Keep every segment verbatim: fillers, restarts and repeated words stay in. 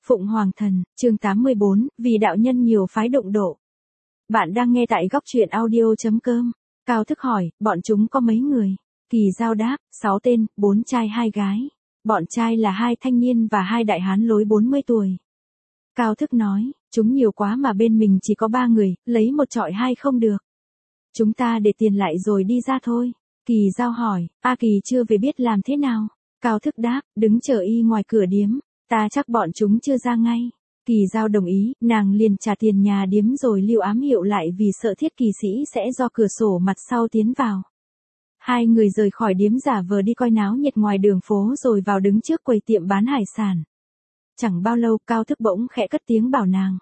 Phụng Hoàng Thần, chương tám mươi bốn, vì đạo nhân nhiều phái đụng độ. Bạn đang nghe tại góc truyện audio.com. Cao Thức hỏi, bọn chúng có mấy người? Kỳ Giao đáp, sáu tên, bốn trai hai gái. Bọn trai là hai thanh niên và hai đại hán lối bốn mươi tuổi. Cao Thức nói, chúng nhiều quá mà bên mình chỉ có ba người, lấy một chọi hai không được. Chúng ta để tiền lại rồi đi ra thôi. Kỳ Giao hỏi, A Kỳ chưa về biết làm thế nào? Cao Thức đáp, đứng chờ y ngoài cửa điếm. Ta chắc bọn chúng chưa ra ngay. Kỳ Giao đồng ý, nàng liền trả tiền nhà điếm rồi lưu ám hiệu lại vì sợ Thiết Kỳ Sĩ sẽ do cửa sổ mặt sau tiến vào. Hai người rời khỏi điếm giả vờ đi coi náo nhiệt ngoài đường phố rồi vào đứng trước quầy tiệm bán hải sản. Chẳng bao lâu Cao Thức bỗng khẽ cất tiếng bảo nàng.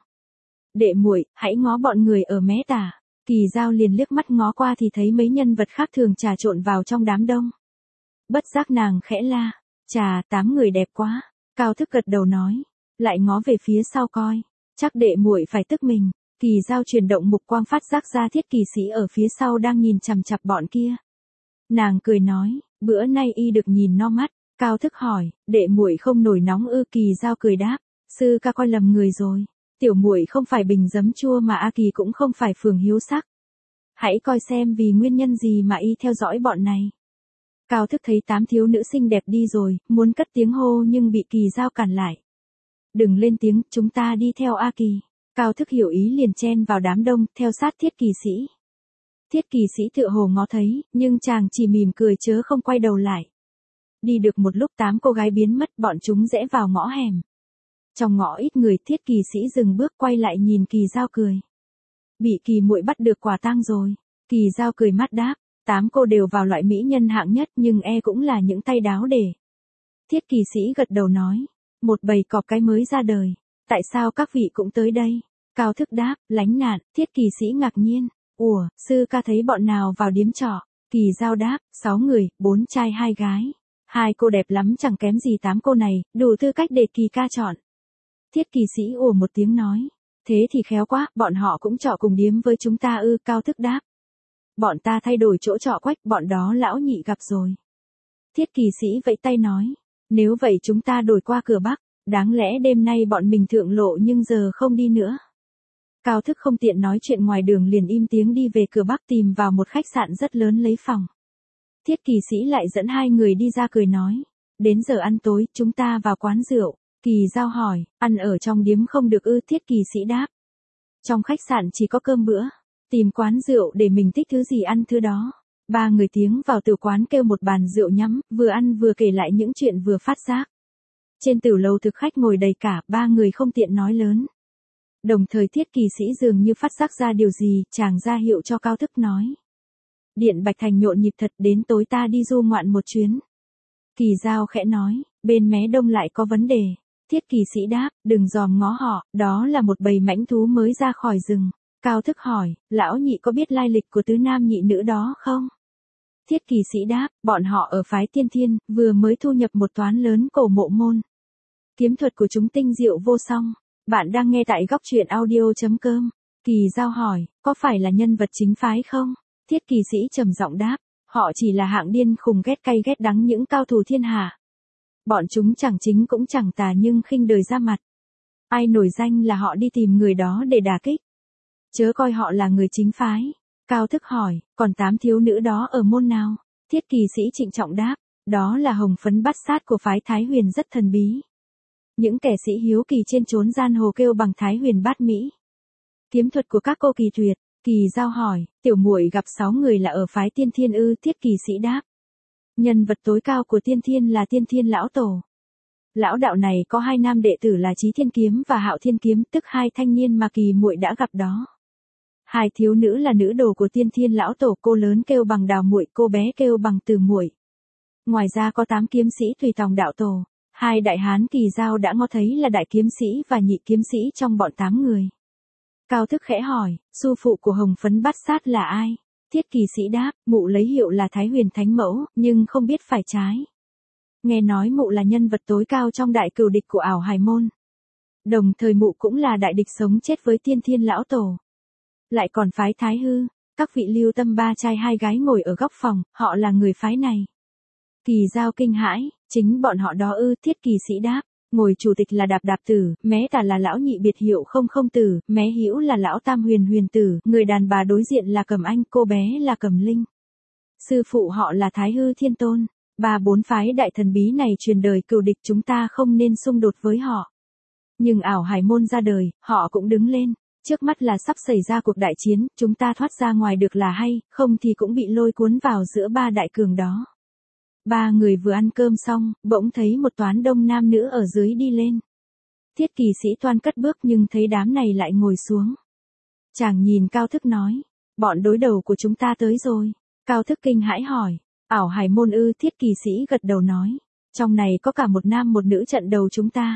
Đệ muội, hãy ngó bọn người ở mé tả. Kỳ Giao liền liếc mắt ngó qua thì thấy mấy nhân vật khác thường trà trộn vào trong đám đông. Bất giác nàng khẽ la, chà, tám người đẹp quá. Cao Thức gật đầu nói, lại ngó về phía sau coi, chắc đệ muội phải tức mình. Kỳ Giao chuyển động mục quang phát giác ra Thiết Kỳ Sĩ ở phía sau đang nhìn chằm chằm bọn kia. Nàng cười nói, bữa nay y được nhìn no mắt. Cao Thức hỏi, đệ muội không nổi nóng ư? Kỳ Giao cười đáp, sư ca coi lầm người rồi. Tiểu muội không phải bình giấm chua mà A Kỳ cũng không phải phường hiếu sắc. Hãy coi xem vì nguyên nhân gì mà y theo dõi bọn này. Cao Thức thấy tám thiếu nữ xinh đẹp đi rồi, muốn cất tiếng hô nhưng bị Kỳ Giao cản lại. Đừng lên tiếng, chúng ta đi theo A Kỳ. Cao Thức hiểu ý liền chen vào đám đông, theo sát Thiết Kỳ Sĩ. Thiết Kỳ Sĩ tựa hồ ngó thấy, nhưng chàng chỉ mỉm cười chớ không quay đầu lại. Đi được một lúc tám cô gái biến mất, bọn chúng rẽ vào ngõ hẻm. Trong ngõ ít người, Thiết Kỳ Sĩ dừng bước quay lại nhìn Kỳ Giao cười. Bị Kỳ muội bắt được quả tang rồi. Kỳ Giao cười mát đáp. Tám cô đều vào loại mỹ nhân hạng nhất nhưng e cũng là những tay đáo để. Thiết Kỳ Sĩ gật đầu nói. Một bầy cọp cái mới ra đời. Tại sao các vị cũng tới đây? Cao Thức đáp, lánh nạn. Thiết Kỳ Sĩ ngạc nhiên. Ủa, sư ca thấy bọn nào vào điếm trọ? Kỳ Giao đáp, sáu người, bốn trai hai gái. Hai cô đẹp lắm chẳng kém gì tám cô này, đủ tư cách để Kỳ ca chọn. Thiết Kỳ Sĩ ủa một tiếng nói. Thế thì khéo quá, bọn họ cũng trọ cùng điếm với chúng ta ư? Cao Thức đáp. Bọn ta thay đổi chỗ trọ quách, bọn đó lão nhị gặp rồi. Thiết Kỳ Sĩ vẫy tay nói. Nếu vậy chúng ta đổi qua cửa Bắc, đáng lẽ đêm nay bọn mình thượng lộ nhưng giờ không đi nữa. Cao Thức không tiện nói chuyện ngoài đường liền im tiếng đi về cửa Bắc tìm vào một khách sạn rất lớn lấy phòng. Thiết Kỳ Sĩ lại dẫn hai người đi ra cười nói. Đến giờ ăn tối, chúng ta vào quán rượu. Kỳ Giao hỏi, ăn ở trong điếm không được ư? Thiết Kỳ Sĩ đáp. Trong khách sạn chỉ có cơm bữa. Tìm quán rượu để mình thích thứ gì ăn thứ đó. Ba người tiến vào tử quán kêu một bàn rượu nhắm, vừa ăn vừa kể lại những chuyện vừa phát giác. Trên tử lầu thực khách ngồi đầy cả, ba người không tiện nói lớn. Đồng thời Thiết Kỳ Sĩ dường như phát giác ra điều gì, chàng ra hiệu cho Cao Thức nói. Điện Bạch Thành nhộn nhịp thật, đến tối ta đi du ngoạn một chuyến. Kỳ Giao khẽ nói, bên mé đông lại có vấn đề. Thiết Kỳ Sĩ đáp, đừng dòm ngó họ, đó là một bầy mãnh thú mới ra khỏi rừng. Cao Thức hỏi, lão nhị có biết lai lịch của tứ nam nhị nữ đó không? Thiết Kỳ Sĩ đáp, bọn họ ở phái Tiên Thiên, vừa mới thu nhập một toán lớn cổ mộ môn. Kiếm thuật của chúng tinh diệu vô song. Bạn đang nghe tại góc truyện audio.com. Kỳ Giao hỏi, có phải là nhân vật chính phái không? Thiết Kỳ Sĩ trầm giọng đáp, họ chỉ là hạng điên khùng ghét cay ghét đắng những cao thủ thiên hạ. Bọn chúng chẳng chính cũng chẳng tà nhưng khinh đời ra mặt. Ai nổi danh là họ đi tìm người đó để đả kích. Chớ coi họ là người chính phái. Cao Thức hỏi, còn tám thiếu nữ đó ở môn nào? Thiết Kỳ Sĩ trịnh trọng đáp, đó là hồng phấn bát sát của phái Thái Huyền rất thần bí. Những kẻ sĩ hiếu kỳ trên chốn giang hồ kêu bằng Thái Huyền bát mỹ. Kiếm thuật của các cô kỳ tuyệt. Kỳ Giao hỏi, tiểu muội gặp sáu người là ở phái Tiên Thiên ư? Thiết Kỳ Sĩ đáp. Nhân vật tối cao của Tiên Thiên là Tiên Thiên lão tổ. Lão đạo này có hai nam đệ tử là Chí Thiên Kiếm và Hạo Thiên Kiếm, tức hai thanh niên mà Kỳ muội đã gặp đó. Hai thiếu nữ là nữ đồ của Tiên Thiên lão tổ, cô lớn kêu bằng Đào muội, cô bé kêu bằng Từ muội. Ngoài ra có tám kiếm sĩ tùy tòng đạo tổ. Hai đại hán Kỳ Giao đã ngó thấy là đại kiếm sĩ và nhị kiếm sĩ trong bọn tám người. Cao Thức khẽ hỏi, sư phụ của hồng phấn bát sát là ai? Thiết Kỳ Sĩ đáp, mụ lấy hiệu là Thái Huyền Thánh Mẫu, nhưng không biết phải trái. Nghe nói mụ là nhân vật tối cao trong đại cừu địch của ảo hải môn. Đồng thời mụ cũng là đại địch sống chết với Tiên Thiên lão tổ. Lại còn phái Thái Hư, các vị lưu tâm ba trai hai gái ngồi ở góc phòng, họ là người phái này. Kỳ Giao kinh hãi, chính bọn họ đó ư? Thiết Kỳ Sĩ đáp, Ngồi chủ tịch là Đạp Đạp Tử, mé tả là lão nhị biệt hiệu Không Không Tử, mé hữu là lão tam Huyền Huyền Tử, người đàn bà đối diện là Cẩm Anh, cô bé là Cẩm Linh. Sư phụ họ là Thái Hư Thiên Tôn. Ba bốn phái đại thần bí này truyền đời cừu địch, chúng ta không nên xung đột với họ. Nhưng ảo hải môn ra đời, họ cũng đứng lên. Trước mắt là sắp xảy ra cuộc đại chiến, chúng ta thoát ra ngoài được là hay, không thì cũng bị lôi cuốn vào giữa ba đại cường đó. Ba người vừa ăn cơm xong, bỗng thấy một toán đông nam nữ ở dưới đi lên. Thiết Kỳ Sĩ toan cất bước nhưng thấy đám này lại ngồi xuống. Chàng nhìn Cao Thức nói, bọn đối đầu của chúng ta tới rồi. Cao Thức kinh hãi hỏi, ảo hải môn ư? Thiết Kỳ Sĩ gật đầu nói, trong này có cả một nam một nữ trận đầu chúng ta.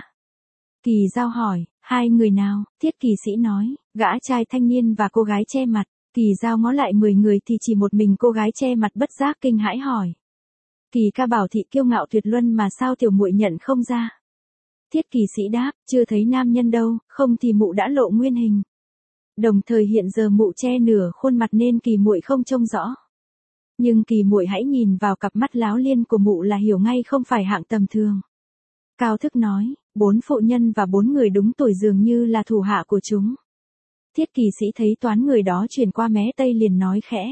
Kỳ Giao hỏi, hai người nào? Thiết Kỳ Sĩ nói, gã trai thanh niên và cô gái che mặt. Kỳ Giao ngó lại mười người thì chỉ một mình cô gái che mặt bất giác kinh hãi hỏi. Kỳ ca bảo thị kiêu ngạo tuyệt luân mà sao tiểu muội nhận không ra? Thiết Kỳ Sĩ đáp, chưa thấy nam nhân đâu, không thì mụ đã lộ nguyên hình. Đồng thời hiện giờ mụ che nửa khuôn mặt nên Kỳ muội không trông rõ. Nhưng Kỳ muội hãy nhìn vào cặp mắt láo liên của mụ là hiểu ngay không phải hạng tầm thường. Cao Thức nói, bốn phụ nhân và bốn người đúng tuổi dường như là thủ hạ của chúng. Thiết Kỳ Sĩ thấy toán người đó chuyển qua mé tây liền nói khẽ.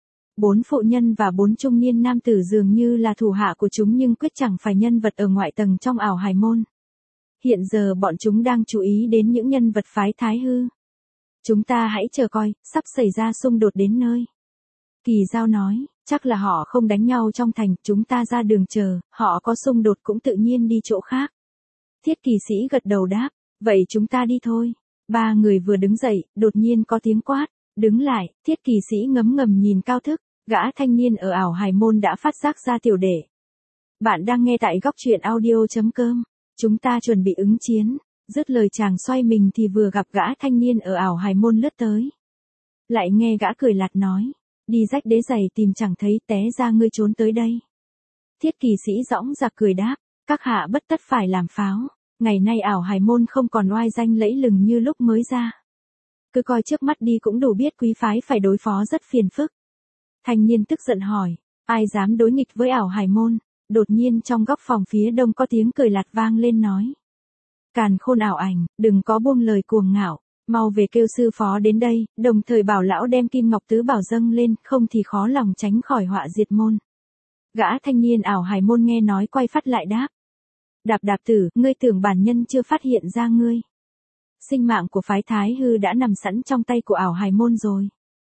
Bốn phụ nhân và bốn trung niên nam tử dường như là thủ hạ của chúng nhưng quyết chẳng phải nhân vật ở ngoại tầng trong ảo hải môn. Hiện giờ bọn chúng đang chú ý đến những nhân vật phái Thái Hư. Chúng ta hãy chờ coi, sắp xảy ra xung đột đến nơi. Kỳ Giao nói, chắc là họ không đánh nhau trong thành, chúng ta ra đường chờ, họ có xung đột cũng tự nhiên đi chỗ khác. Thiết Kỳ Sĩ gật đầu đáp, vậy chúng ta đi thôi. Ba người vừa đứng dậy, đột nhiên có tiếng quát, đứng lại. Thiết Kỳ Sĩ ngấm ngầm nhìn Cao Thức, gã thanh niên ở ảo hải môn đã phát giác ra tiểu đệ. Bạn đang nghe tại góc truyện audio chấm com, chúng ta chuẩn bị ứng chiến. Dứt lời chàng xoay mình thì vừa gặp gã thanh niên ở ảo hải môn lướt tới. Lại nghe gã cười lạt nói, đi rách đế giày tìm chẳng thấy, té ra ngươi trốn tới đây. Thiết Kỳ Sĩ dõng dạc cười đáp, các hạ bất tất phải làm pháo, ngày nay ảo hải môn không còn oai danh lẫy lừng như lúc mới ra. Cứ coi trước mắt đi cũng đủ biết quý phái phải đối phó rất phiền phức. Thanh niên tức giận hỏi, ai dám đối nghịch với ảo hải môn? Đột nhiên trong góc phòng phía đông có tiếng cười lạt vang lên nói. Càn Khôn ảo ảnh, đừng có buông lời cuồng ngạo, mau về kêu sư phó đến đây, đồng thời bảo lão đem kim ngọc tứ bảo dâng lên, không thì khó lòng tránh khỏi họa diệt môn. Gã thanh niên ảo hải môn nghe nói quay phát lại đáp. Đạp Đạp Tử, ngươi tưởng bản nhân chưa phát hiện ra ngươi. Sinh mạng của phái Thái Hư đã nằm sẵn trong tay của ảo hải môn rồi.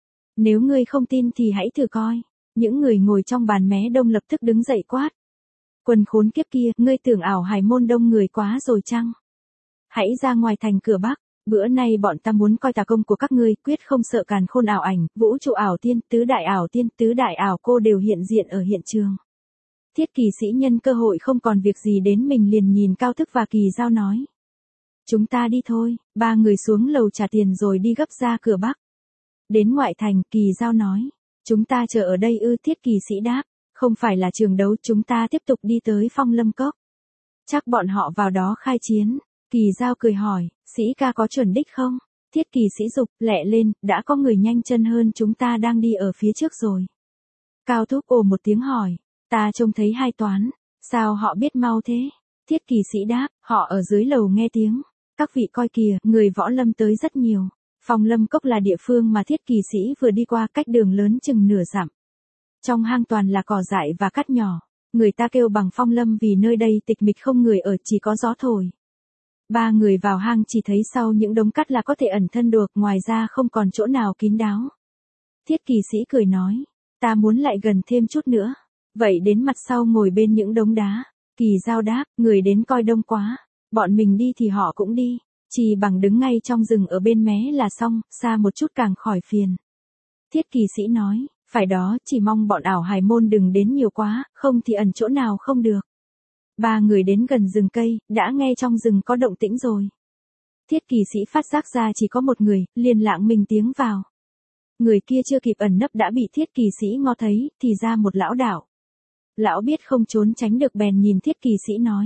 Nếu ngươi không tin thì hãy thử coi. Những người ngồi trong bàn mé đông lập tức đứng dậy quát. Quần khốn kiếp kia, ngươi tưởng ảo hải môn đông người quá rồi chăng? Hãy ra ngoài thành cửa Bắc, bữa nay bọn ta muốn coi tà công của các ngươi, quyết không sợ Càn Khôn ảo ảnh, vũ trụ ảo tiên, tứ đại ảo tiên, tứ đại ảo cô đều hiện diện ở hiện trường. Thiết Kỳ Sĩ nhân cơ hội không còn việc gì đến mình liền nhìn Cao Thức và Kỳ Giao nói. Chúng ta đi thôi. Ba người xuống lầu trả tiền rồi đi gấp ra cửa Bắc. Đến ngoại thành, Kỳ Giao nói. Chúng ta chờ ở đây ư? Thiết Kỳ Sĩ đáp. Không phải là trường đấu, chúng ta tiếp tục đi tới Phong Lâm Cốc. Chắc bọn họ vào đó khai chiến. Kỳ Giao cười hỏi, Sĩ ca có chuẩn đích không? Thiết Kỳ Sĩ dục, lẹ lên, đã có người nhanh chân hơn chúng ta đang đi ở phía trước rồi. Cao Thúc ồ một tiếng hỏi, ta trông thấy hai toán, sao họ biết mau thế? Thiết Kỳ Sĩ đáp, họ ở dưới lầu nghe tiếng. Các vị coi kìa, người võ lâm tới rất nhiều. Phong Lâm Cốc là địa phương mà Thiết Kỳ Sĩ vừa đi qua, cách đường lớn chừng nửa dặm. Trong hang toàn là cỏ dại và cát nhỏ. Người ta kêu bằng Phong Lâm vì nơi đây tịch mịch không người ở, chỉ có gió thổi. Ba người vào hang chỉ thấy sau những đống cát là có thể ẩn thân được, ngoài ra không còn chỗ nào kín đáo. Thiết Kỳ Sĩ cười nói, ta muốn lại gần thêm chút nữa. Vậy đến mặt sau ngồi bên những đống đá. Kỳ Giao đáp, người đến coi đông quá. Bọn mình đi thì họ cũng đi. Chỉ bằng đứng ngay trong rừng ở bên mé là xong, xa một chút càng khỏi phiền. Thiết Kỳ Sĩ nói, phải đó, chỉ mong bọn ảo hải môn đừng đến nhiều quá, không thì ẩn chỗ nào không được. Ba người đến gần rừng cây, đã nghe trong rừng có động tĩnh rồi. Thiết Kỳ Sĩ phát giác ra chỉ có một người, liền lạng mình tiếng vào. Người kia chưa kịp ẩn nấp đã bị Thiết Kỳ Sĩ ngó thấy, thì ra một lão đạo. Lão biết không trốn tránh được bèn nhìn Thiết Kỳ Sĩ nói.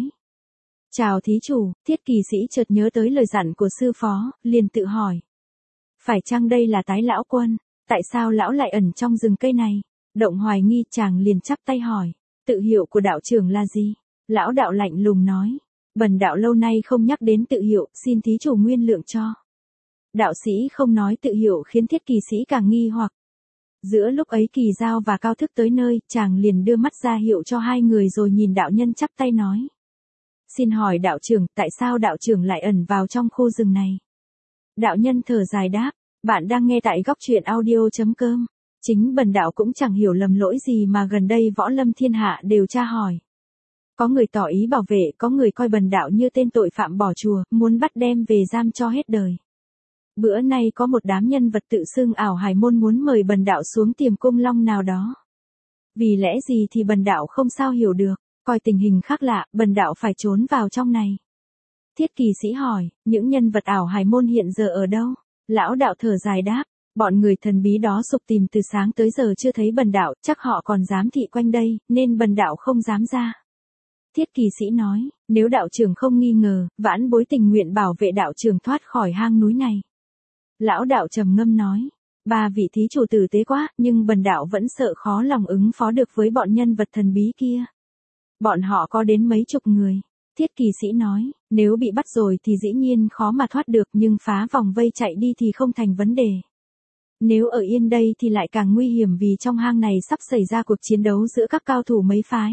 Chào thí chủ. Thiết Kỳ Sĩ chợt nhớ tới lời dặn của sư phó, liền tự hỏi. Phải chăng đây là Tái lão quân? Tại sao lão lại ẩn trong rừng cây này? Động hoài nghi, chàng liền chắp tay hỏi. Tự hiệu của đạo trưởng là gì? Lão đạo lạnh lùng nói. Bần đạo lâu nay không nhắc đến tự hiệu, xin thí chủ nguyên lượng cho. Đạo sĩ không nói tự hiệu khiến thiết kỳ sĩ càng nghi hoặc. Giữa lúc ấy Kỳ Dao và Cao Thức tới nơi, chàng liền đưa mắt ra hiệu cho hai người rồi nhìn đạo nhân chắp tay nói. Xin hỏi đạo trưởng, tại sao đạo trưởng lại ẩn vào trong khu rừng này? Đạo nhân thở dài đáp, bạn đang nghe tại góc truyện audio.com. Chính bần đạo cũng chẳng hiểu lầm lỗi gì mà gần đây võ lâm thiên hạ đều tra hỏi. Có người tỏ ý bảo vệ, có người coi bần đạo như tên tội phạm bỏ chùa, muốn bắt đem về giam cho hết đời. Bữa nay có một đám nhân vật tự xưng ảo hải môn muốn mời bần đạo xuống tiềm cung long nào đó. Vì lẽ gì thì bần đạo không sao hiểu được, coi tình hình khác lạ, bần đạo phải trốn vào trong này. Thiết kỳ sĩ hỏi, những nhân vật ảo hải môn hiện giờ ở đâu? Lão đạo thở dài đáp, bọn người thần bí đó sục tìm từ sáng tới giờ chưa thấy bần đạo, chắc họ còn giám thị quanh đây, nên bần đạo không dám ra. Thiết kỳ sĩ nói, nếu đạo trưởng không nghi ngờ, vãn bối tình nguyện bảo vệ đạo trưởng thoát khỏi hang núi này. Lão đạo trầm ngâm nói, ba vị thí chủ tử tế quá, nhưng bần đạo vẫn sợ khó lòng ứng phó được với bọn nhân vật thần bí kia. Bọn họ có đến mấy chục người. Thiết kỳ sĩ nói, nếu bị bắt rồi thì dĩ nhiên khó mà thoát được, nhưng phá vòng vây chạy đi thì không thành vấn đề. Nếu ở yên đây thì lại càng nguy hiểm vì trong hang này sắp xảy ra cuộc chiến đấu giữa các cao thủ mấy phái.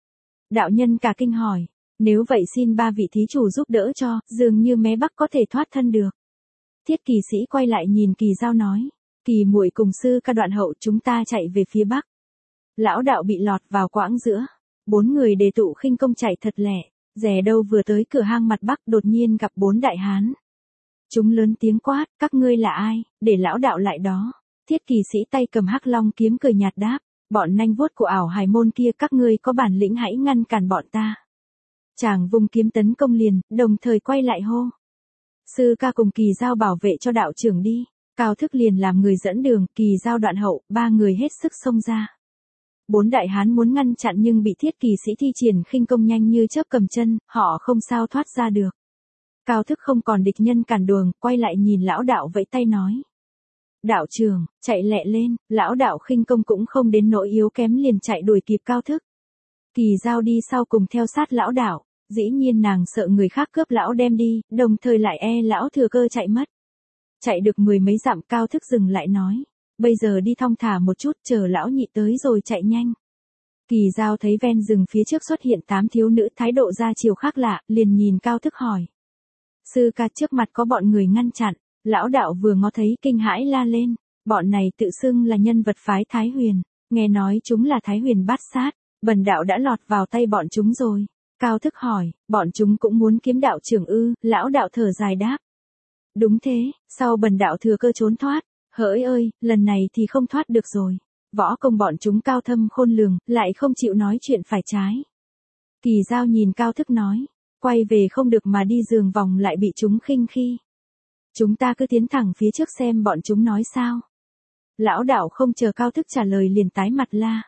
Đạo nhân cả kinh hỏi, nếu vậy xin ba vị thí chủ giúp đỡ cho, dường như mé Bắc có thể thoát thân được. Thiết kỳ sĩ quay lại nhìn Kỳ Dao nói, Kỳ muội cùng sư ca đoạn hậu chúng ta chạy về phía Bắc. Lão đạo bị lọt vào quãng giữa. Bốn người đề tụ khinh công chạy thật lẹ, rẻ đâu vừa tới cửa hang mặt Bắc đột nhiên gặp bốn đại hán. Chúng lớn tiếng quát, các ngươi là ai, để lão đạo lại đó. Thiết kỳ sĩ tay cầm hắc long kiếm cười nhạt đáp, bọn nanh vuốt của ảo hải môn kia các ngươi có bản lĩnh hãy ngăn cản bọn ta. Chàng vung kiếm tấn công liền, đồng thời quay lại hô. Sư ca cùng Kỳ Dao bảo vệ cho đạo trưởng đi. Cao Thức liền làm người dẫn đường, Kỳ Dao đoạn hậu, ba người hết sức xông ra. Bốn đại hán muốn ngăn chặn nhưng bị thiết kỳ sĩ thi triển khinh công nhanh như chớp cầm chân, họ không sao thoát ra được. Cao Thức không còn địch nhân cản đường, quay lại nhìn lão đạo vẫy tay nói. Đạo trưởng, chạy lẹ lên, lão đạo khinh công cũng không đến nỗi yếu kém liền chạy đuổi kịp Cao Thức. Kỳ Dao đi sau cùng theo sát lão đạo, dĩ nhiên nàng sợ người khác cướp lão đem đi, đồng thời lại e lão thừa cơ chạy mất. Chạy được mười mấy dặm Cao Thức dừng lại nói. Bây giờ đi thong thả một chút, chờ lão nhị tới rồi chạy nhanh. Kỳ Dao thấy ven rừng phía trước xuất hiện tám thiếu nữ thái độ ra chiều khác lạ, liền nhìn Cao Thức hỏi. Sư ca trước mặt có bọn người ngăn chặn, lão đạo vừa ngó thấy kinh hãi la lên, bọn này tự xưng là nhân vật phái Thái Huyền, nghe nói chúng là Thái Huyền bát sát, bần đạo đã lọt vào tay bọn chúng rồi. Cao Thức hỏi, bọn chúng cũng muốn kiếm đạo trưởng ư, lão đạo thở dài đáp. Đúng thế, sau bần đạo thừa cơ trốn thoát. Hỡi ơi, lần này thì không thoát được rồi. Võ công bọn chúng cao thâm khôn lường, lại không chịu nói chuyện phải trái. Kỳ Dao nhìn Cao Thức nói, quay về không được mà đi giường vòng lại bị chúng khinh khi. Chúng ta cứ tiến thẳng phía trước xem bọn chúng nói sao. Lão đạo không chờ Cao Thức trả lời liền tái mặt la.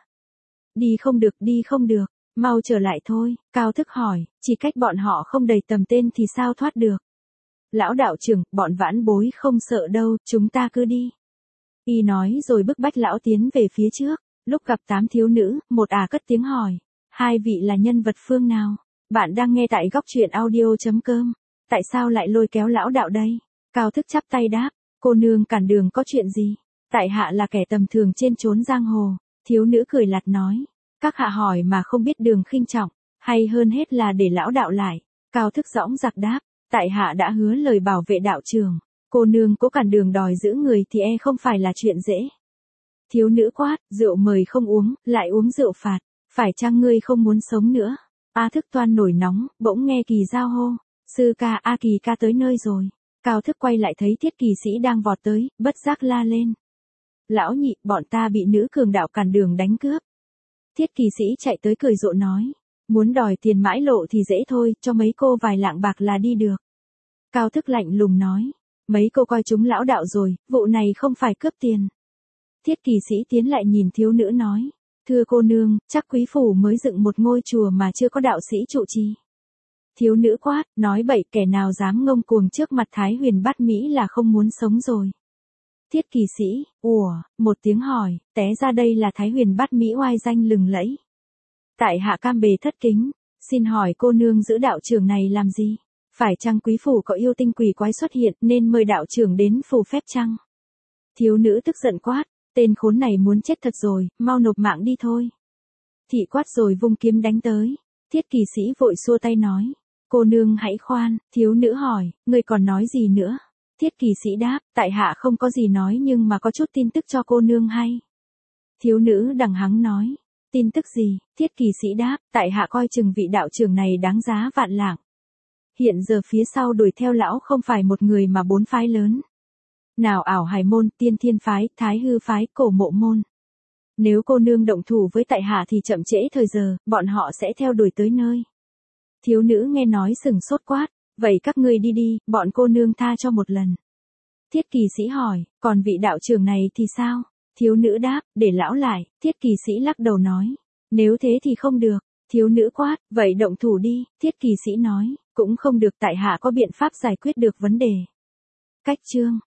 Đi không được, đi không được, mau trở lại thôi. Cao Thức hỏi, chỉ cách bọn họ không đầy tầm tên thì sao thoát được. Lão đạo trưởng, bọn vãn bối không sợ đâu, chúng ta cứ đi. Y nói rồi bức bách lão tiến về phía trước, lúc gặp tám thiếu nữ, một ả cất tiếng hỏi, hai vị là nhân vật phương nào? Bạn đang nghe tại góc truyện audio.com, tại sao lại lôi kéo lão đạo đây? Cao Thức chắp tay đáp, cô nương cản đường có chuyện gì? Tại hạ là kẻ tầm thường trên chốn giang hồ. Thiếu nữ cười lạt nói, các hạ hỏi mà không biết đường khinh trọng, hay hơn hết là để lão đạo lại. Cao Thức dõng dạc đáp, tại hạ đã hứa lời bảo vệ đạo trường, cô nương cố cản đường đòi giữ người thì e không phải là chuyện dễ. Thiếu nữ quát, rượu mời không uống, lại uống rượu phạt, phải chăng ngươi không muốn sống nữa? A Thức toan nổi nóng, bỗng nghe Kỳ Dao hô, sư ca A Kỳ ca tới nơi rồi. Cao Thức quay lại thấy thiết kỳ sĩ đang vọt tới, bất giác la lên. Lão nhị, bọn ta bị nữ cường đạo cản đường đánh cướp. Thiết kỳ sĩ chạy tới cười rộ nói, muốn đòi tiền mãi lộ thì dễ thôi, cho mấy cô vài lạng bạc là đi được. Cao Thức lạnh lùng nói, mấy cô coi chúng lão đạo rồi, vụ này không phải cướp tiền. Thiết kỳ sĩ tiến lại nhìn thiếu nữ nói, thưa cô nương, chắc quý phủ mới dựng một ngôi chùa mà chưa có đạo sĩ trụ trì. Thiếu nữ quát, nói bậy, kẻ nào dám ngông cuồng trước mặt Thái Huyền Bát Mỹ là không muốn sống rồi. Thiết kỳ sĩ, ủa, một tiếng hỏi, té ra đây là Thái Huyền Bát Mỹ oai danh lừng lẫy. Tại hạ cam bề thất kính, Xin hỏi cô nương giữ đạo trưởng này làm gì? Phải chăng quý phủ có yêu tinh quỷ quái xuất hiện nên mời đạo trưởng đến phù phép chăng? Thiếu nữ tức giận quát, tên khốn này muốn chết thật rồi, mau nộp mạng đi thôi. Thị quát rồi vung kiếm đánh tới. Thiết kỳ sĩ vội xua tay nói, cô nương hãy khoan. Thiếu nữ hỏi, người còn nói gì nữa? Thiết kỳ sĩ đáp, tại hạ không có gì nói nhưng mà có chút tin tức cho cô nương hay. Thiếu nữ đằng hắng nói, tin tức gì? Thiết kỳ sĩ đáp, tại hạ coi chừng vị đạo trưởng này đáng giá vạn lạng. Hiện giờ phía sau đuổi theo lão không phải một người mà bốn phái lớn. Nào ảo hải môn, tiên thiên phái, thái hư phái, cổ mộ môn. Nếu cô nương động thủ với tại hạ thì chậm trễ thời giờ, bọn họ sẽ theo đuổi tới nơi. Thiếu nữ nghe nói sừng sốt quát, vậy các ngươi đi đi, bọn cô nương tha cho một lần. Thiết kỳ sĩ hỏi, còn vị đạo trưởng này thì sao? Thiếu nữ đáp, để lão lại. Thiết kỳ sĩ lắc đầu nói, nếu thế thì không được. Thiếu nữ quát, vậy động thủ đi. Thiết kỳ sĩ nói, cũng không được, tại hạ có biện pháp giải quyết được vấn đề. Cách chương